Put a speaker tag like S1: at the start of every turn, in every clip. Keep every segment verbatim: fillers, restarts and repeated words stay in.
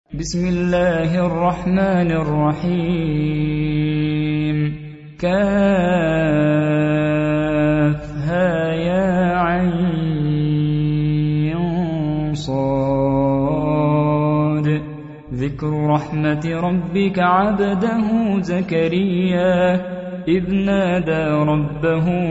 S1: بسم الله الرحمن الرحيم كافها يا عين صاد ذكر رحمة ربك عبده زكريا إذ نادى ربه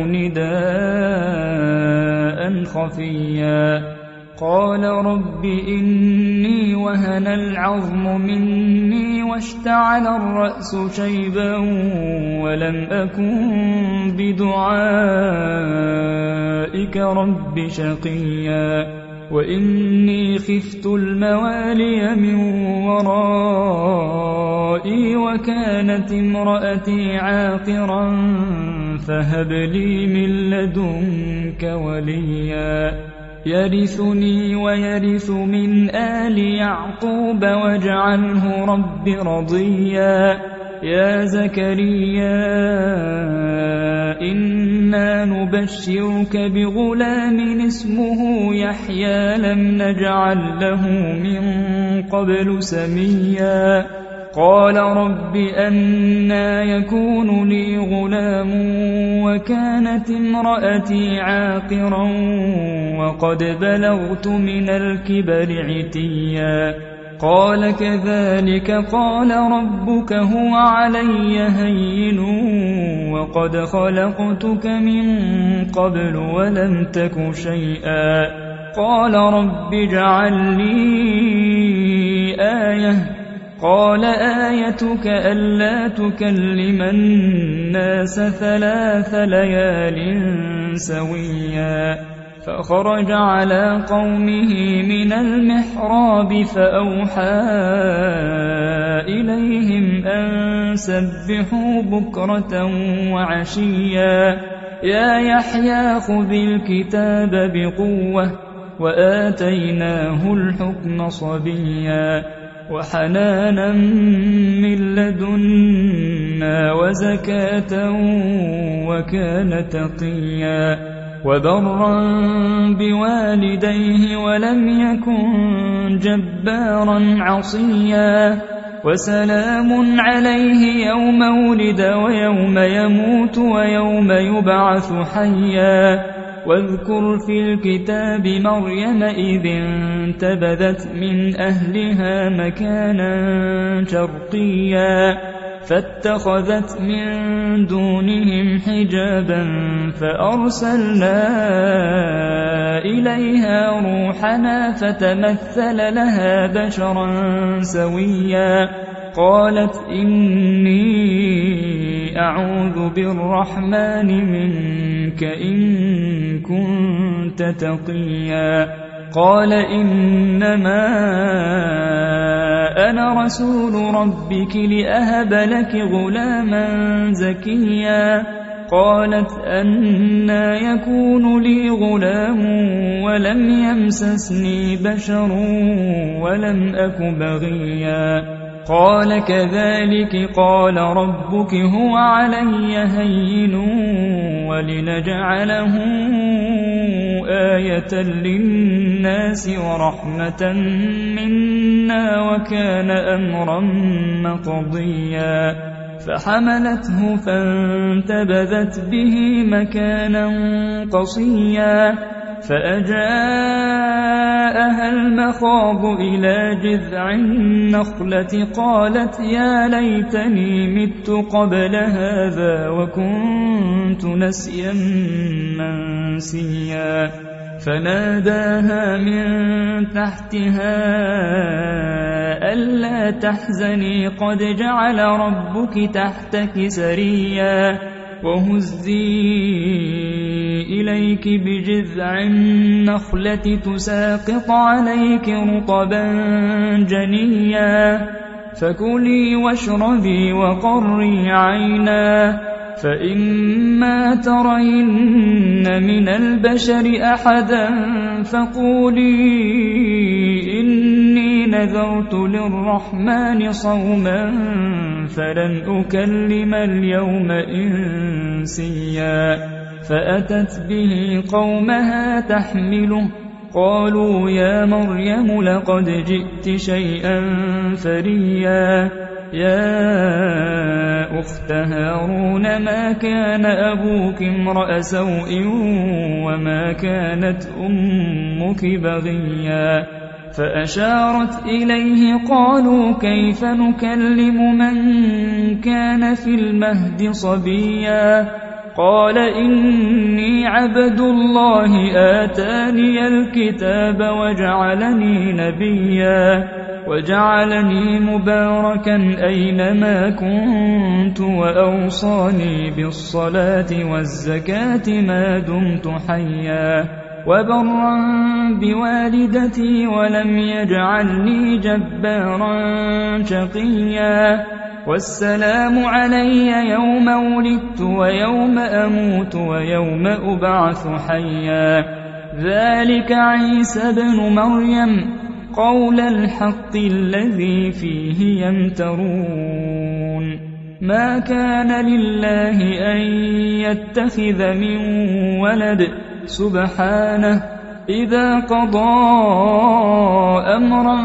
S1: نداء خفيا قال رب إني وهن العظم مني واشتعل الرأس شيبا ولم أكن بدعائك رب شقيا وإني خفت الموالي من ورائي وكانت امرأتي عاقرا فهب لي من لدنك وليا يرثني ويرث من آل يعقوب واجعله رب رضيا يا زكريا إنا نبشرك بغلام اسمه يحيى لم نجعل له من قبل سميا قال رب أنى يكون لي غلام وكانت امرأتي عاقرا وقد بلغت من الكبر عتيا قال كذلك قال ربك هو علي هين وقد خلقتك من قبل ولم تك شيئا قال رب اجعل لي آية قال آيتك ألا تكلم الناس ثلاث ليال سويا فخرج على قومه من المحراب فأوحى إليهم أن سبحوا بكرة وعشيا يا يحيى خذ الكتاب بقوة وآتيناه الحكم صبيا وحنانا من لدنا وزكاة وكان تقيا وبرا بوالديه ولم يكن جبارا عصيا وسلام عليه يوم ولد ويوم يموت ويوم يبعث حيا واذكر في الكتاب مريم إذ انتبذت من أهلها مكانا شرقيا فاتخذت من دونهم حجابا فأرسلنا إليها روحنا فتمثل لها بشرا سويا قالت إني أعوذ بالرحمن منك إن كنت تقيا قال إنما أنا رسول ربك لأهب لك غلاما زكيا قالت أنى يكون لي غلام ولم يمسسني بشر ولم أك بغيا قال كذلك قال ربك هو علي هين ولنجعله آية للناس ورحمة منا وكان أمرا مقضيا فحملته فانتبذت به مكانا قصيا فأجاءها المخاض إلى جذع النخلة قالت يا ليتني مت قبل هذا وكنت نسيا منسيا فناداها من تحتها ألا تحزني قد جعل ربك تحتك سريا وهزي إليك بجذع النخلة تساقط عليك رطبا جنيا فكلي واشربي وقري عينا فإما ترين من البشر أحدا فقولي إني نذرت للرحمن صوما فلن أكلم اليوم إنسيا فأتت به قومها تحمله قالوا يا مريم لقد جئت شيئا فريا يا أخت هارون ما كان أبوك امرأ سوء وما كانت أمك بغيا فأشارت إليه قالوا كيف نكلم من كان في المهد صبيا قال إني عبد الله آتاني الكتاب وجعلني نبيا وجعلني مباركا أينما كنت وأوصاني بالصلاة والزكاة ما دمت حيا وبرا بوالدتي ولم يجعلني جبارا شقيا والسلام علي يوم ولدت ويوم أموت ويوم أبعث حيا ذلك عيسى بن مريم قول الحق الذي فيه يمترون ما كان لله أن يتخذ من ولد سبحانه إذا قضى أمرا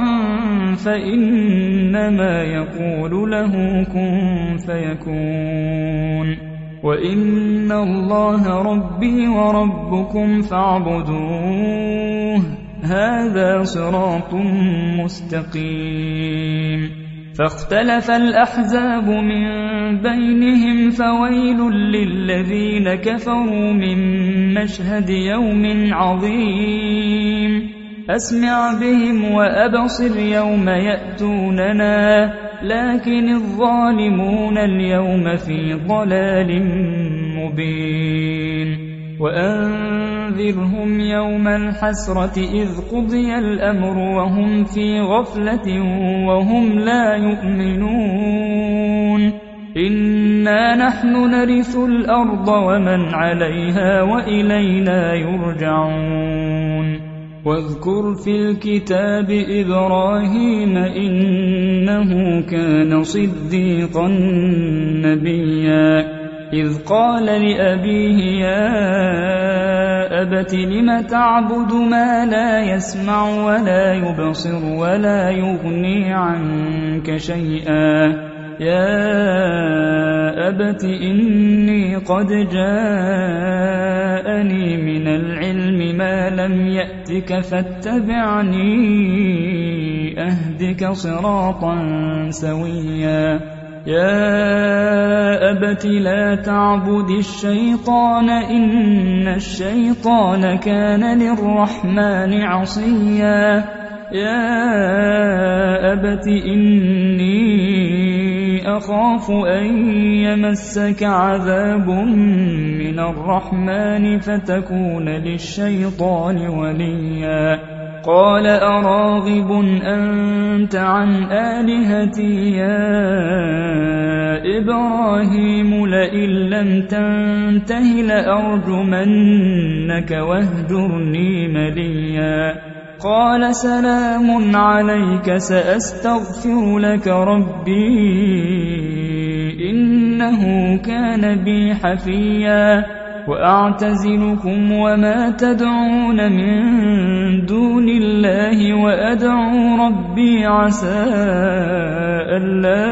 S1: فإنما يقول له كن فيكون وإن الله ربي وربكم فاعبدوه هذا صراط مستقيم فاختلف الأحزاب من بينهم فويل للذين كفروا من مشهد يوم عظيم أسمع بهم وأبصر يوم يأتوننا لكن الظالمون اليوم في ضلال مبين وأنذرهم يوم الحسرة إذ قضي الأمر وهم في غفلة وهم لا يؤمنون إنا نحن نرث الأرض ومن عليها وإلينا يرجعون واذكر في الكتاب إبراهيم إنه كان صديقا نبيا إذ قال لأبيه يا أبت لم تعبد ما لا يسمع ولا يبصر ولا يغني عنك شيئا يا أبت إني قد جاءني من العلم ما لم يأتك فاتبعني أهدك صراطا سويا يا أبت لا تعبد الشيطان إن الشيطان كان للرحمن عصيا يا أبت إني أخاف أن يمسك عذاب من الرحمن فتكون للشيطان وليا قال أراغب أنت عن آلهتي يا إبراهيم لئن لم تنته لأرجمنك واهجرني مليا قال سلام عليك سأستغفر لك ربي إنه كان بي حفيا وأعتزلكم وما تدعون من دون الله وأدعو ربي عسى ألا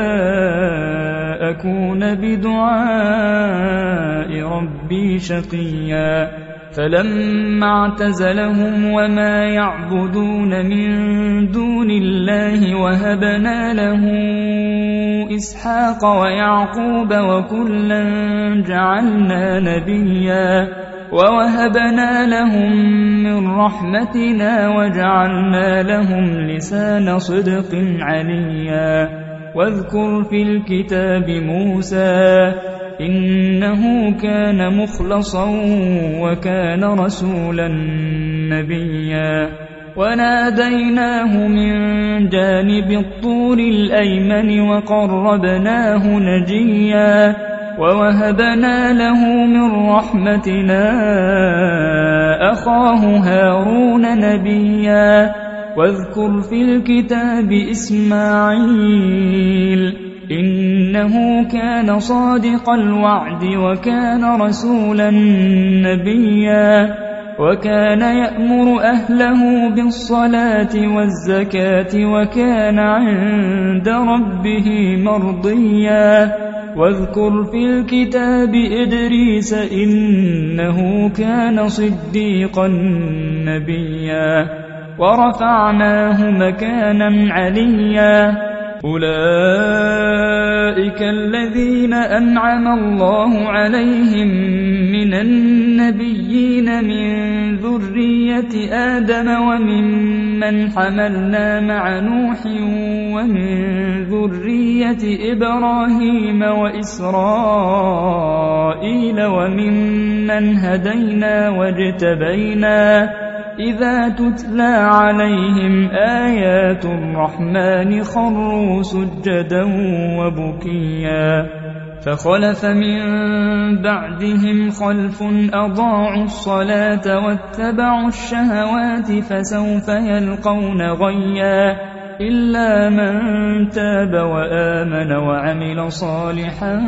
S1: أكون بدعاء ربي شقيا فلما اعتزلهم وما يعبدون من دون الله وهبنا له إسحاق ويعقوب وكلا جعلنا نبيا ووهبنا لهم من رحمتنا وجعلنا لهم لسان صدق عليا واذكر في الكتاب موسى إنه كان مخلصا وكان رسولا نبيا وناديناه من جانب الطور الأيمن وقربناه نجيا ووهبنا له من رحمتنا أخاه هارون نبيا واذكر في الكتاب إسماعيل إنه كان صادق الوعد وكان رسولا نبيا وكان يأمر أهله بالصلاة والزكاة وكان عند ربه مرضيا واذكر في الكتاب إدريس إنه كان صديقا نبيا ورفعناه مكانا عليا أولئك الذين أنعم الله عليهم من النبيين من ذرية آدم وممن حملنا مع نوح ومن ذرية إبراهيم وإسرائيل وممن هدينا واجتبينا إذا تتلى عليهم آيات الرحمن خروا سجدا وبكيا فخلف من بعدهم خلف أضاعوا الصلاة واتبعوا الشهوات فسوف يلقون غيا إلا من تاب وآمن وعمل صالحا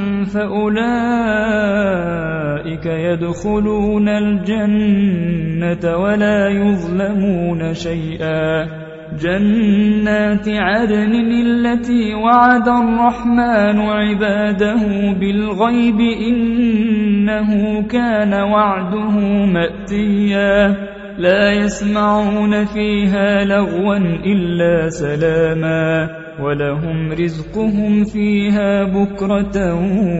S1: فأولئك يدخلون الجنة ولا يظلمون شيئا جنات عدن التي وعد الرحمن عباده بالغيب إنه كان وعده مأتيا لا يسمعون فيها لغوا إلا سلاما ولهم رزقهم فيها بكرة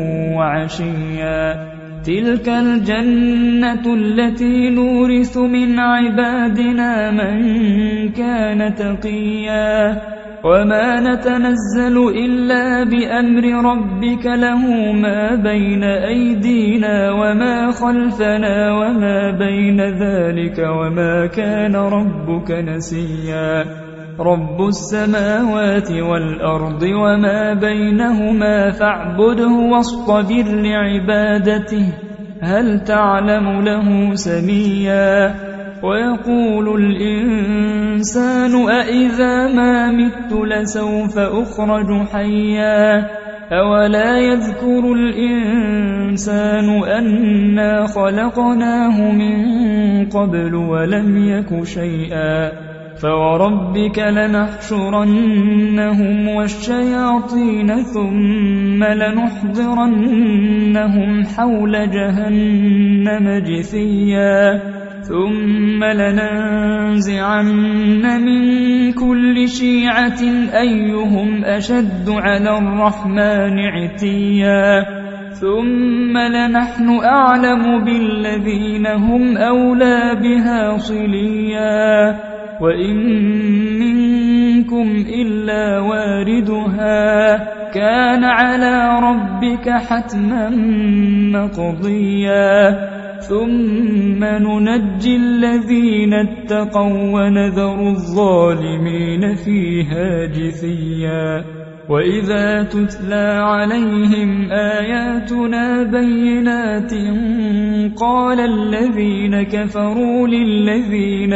S1: وعشيا تلك الجنة التي نورث من عبادنا من كان تقيا وما نتنزل إلا بأمر ربك له ما بين أيدينا وما خلفنا وما بين ذلك وما كان ربك نسيا رب السماوات والأرض وما بينهما فاعبده واصطبر لعبادته هل تعلم له سميا ويقول الإنسان أإذا ما مت لسوف أخرج حيا أولا يذكر الإنسان أنا خلقناه من قبل ولم يك شيئا فوربك لنحشرنهم والشياطين ثم لنحضرنهم حول جهنم جثيا ثم لننزعن من كل شيعة أيهم أشد على الرحمن عتيا ثم لنحن أعلم بالذين هم أولى بها صليا وإن منكم إلا واردها كان على ربك حتما مقضيا ثم ننجي الذين اتقوا ونذر الظالمين فيها جثيا وإذا تتلى عليهم آياتنا بينات قال الذين كفروا للذين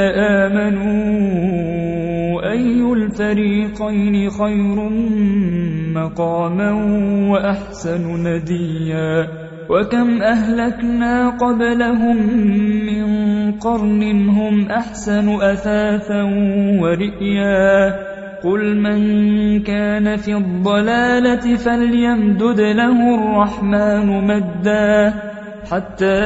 S1: آمنوا أي الفريقين خير مقاما وأحسن نديا وكم أهلكنا قبلهم من قرن هم أحسن أثاثا ورئيا قل من كان في الضلالة فليمدد له الرحمن مدا حتى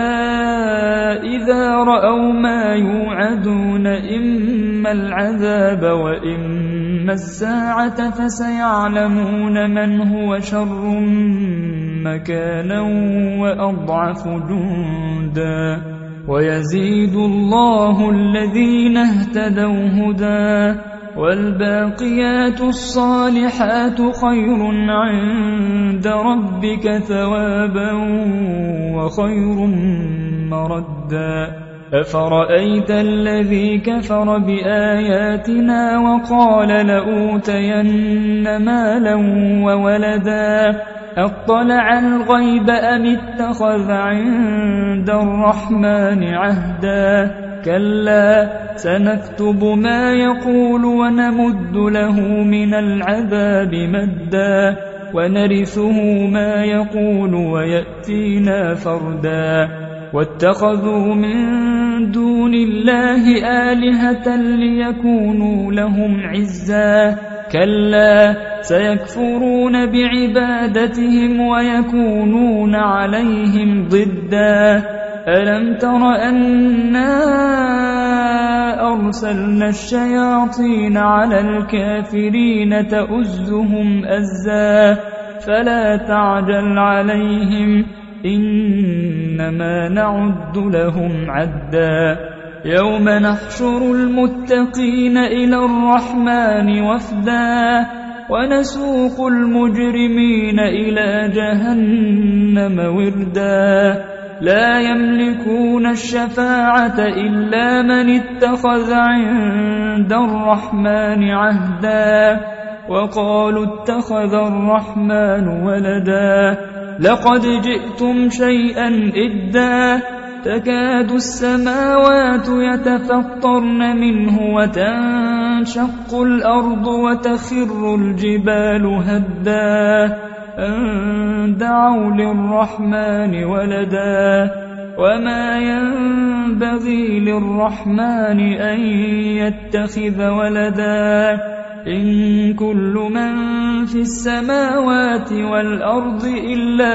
S1: إذا رأوا ما يوعدون إما العذاب وإما الساعة فسيعلمون من هو شر مكانا وأضعف جندا ويزيد الله الذين اهتدوا هدى والباقيات الصالحات خير عند ربك ثوابا وخير مردا أفرأيت الذي كفر بآياتنا وقال لأوتين مالا وولدا أطلع الغيب أم اتخذ عند الرحمن عهدا كلا سنكتب ما يقول ونمد له من العذاب مدا ونرثه ما يقول ويأتينا فردا واتخذوا من دون الله آلهة ليكونوا لهم عزا كلا سيكفرون بعبادتهم ويكونون عليهم ضدا ألم تر أنا أرسلنا الشياطين على الكافرين تؤزهم أزا فلا تعجل عليهم إنما نعد لهم عدا يوم نحشر المتقين إلى الرحمن وفدا ونسوق المجرمين إلى جهنم وردا لا يملكون الشفاعة إلا من اتخذ عند الرحمن عهدا وقالوا اتخذ الرحمن ولدا لقد جئتم شيئا إدا تكاد السماوات يتفطرن منه وتنشق الأرض وتخر الجبال هدا أن دعوا للرحمن ولدا وما ينبغي للرحمن أن يتخذ ولدا إن كل من في السماوات والأرض إلا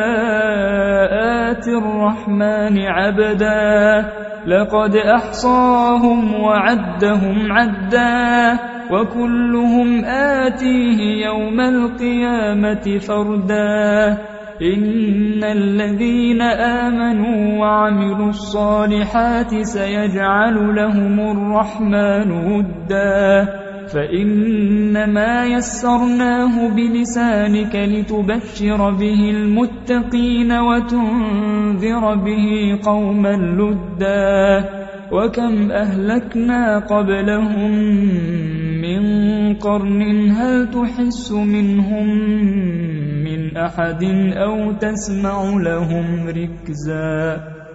S1: آتي الرحمن عبدا لقد أحصاهم وعدهم عدا وكلهم آتيه يوم القيامة فردا إن الذين آمنوا وعملوا الصالحات سيجعل لهم الرحمن ودا فإنما يسرناه بلسانك لتبشر به المتقين وتنذر به قوما لدا وكم أهلكنا قبلهم من قرن هل تحس منهم من أحد أو تسمع لهم ركزا